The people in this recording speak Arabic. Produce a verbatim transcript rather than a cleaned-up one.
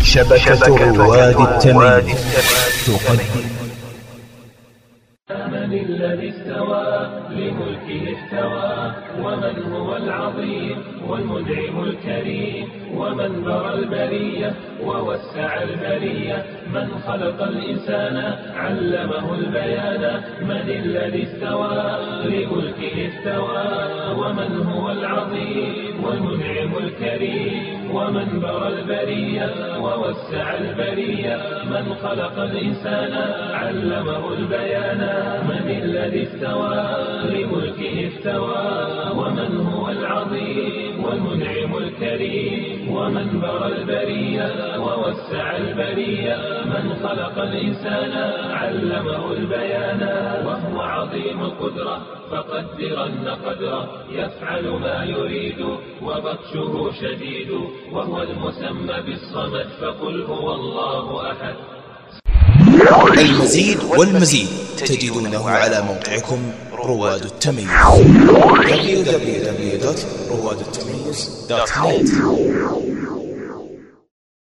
شبكة رواد التمييز تقدم. من الذي استوى لملكه استوى ومن هو العظيم والمنعم الكريم ومن برى البرية ووسع البرية من خلق الإنسان علمه البيان. من الذي استوى لملكه استوى ومن هو العظيم والمنعم الكريم ومن برى البرية ووسع البرية من خلق الإنسان علمه البيان. من الذي استوى لملكه استوى ومن هو العظيم والمنعم الكريم ومن برى البرية ووسع البرية من خلق الإنسان علمه البيان. وهو عظيم القدرة فقدرن قدره يفعل ما يريد وبطشه شديد وهو المسمى بالصمد فقل هو الله أحد. المزيد والمزيد تجدونه على موقعكم رواد التميز دبليو دبليو دبليو دوت رواد التميز دوت نت.